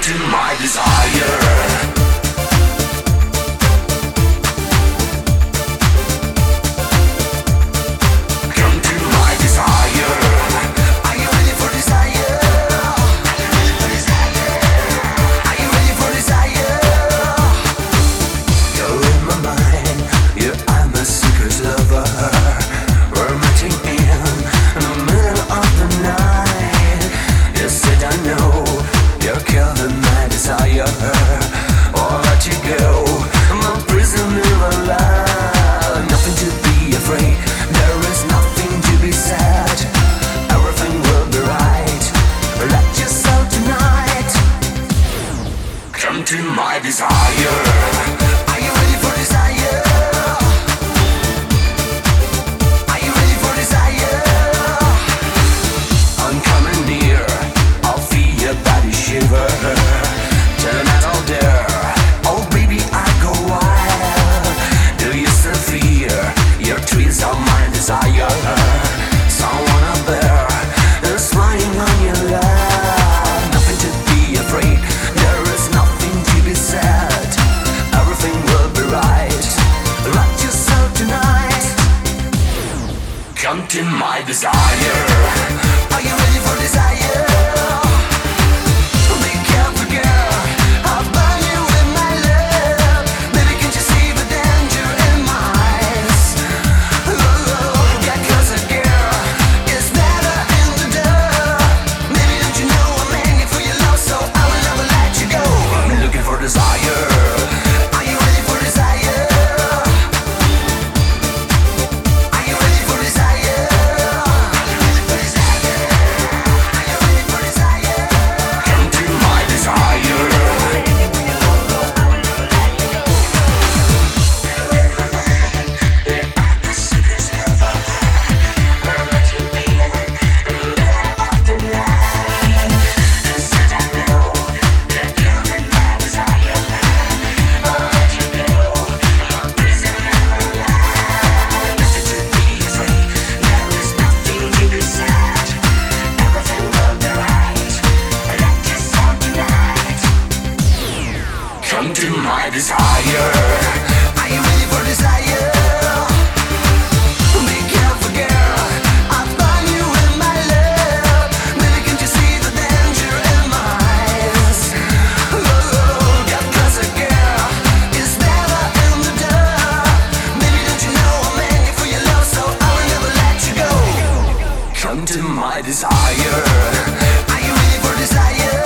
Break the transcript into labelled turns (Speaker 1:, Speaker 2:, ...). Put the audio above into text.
Speaker 1: to my desire. To my desire. Are you ready for desire? Are you ready for desire? I'm coming near, I'll feel your body shiver. Tell the night all dare. Oh baby, I go wild. Do you still fear your trees are my desire? Someone up there is flying on your love. Nothing to be afraid. Everything will be right. Rock yourself tonight. Come to my desire. Are you ready for desire? Be careful, girl. I'll burn you with my love. Baby, can't you see the danger in my eyes? Oh, get closer, girl. It's better in the dark. Maybe don't you know I'm hanging for your love, so I will never let you go. I'm looking for desire. Come to my desire. Are you ready for desire? Be careful, girl. I'll burn you with my love. Baby, can't you see the danger in my eyes? Oh, get closer, girl. It's better in the dark. Baby, don't you know I'm hanging for your love, so I will never let you go. Come to my desire. Are you ready for desire?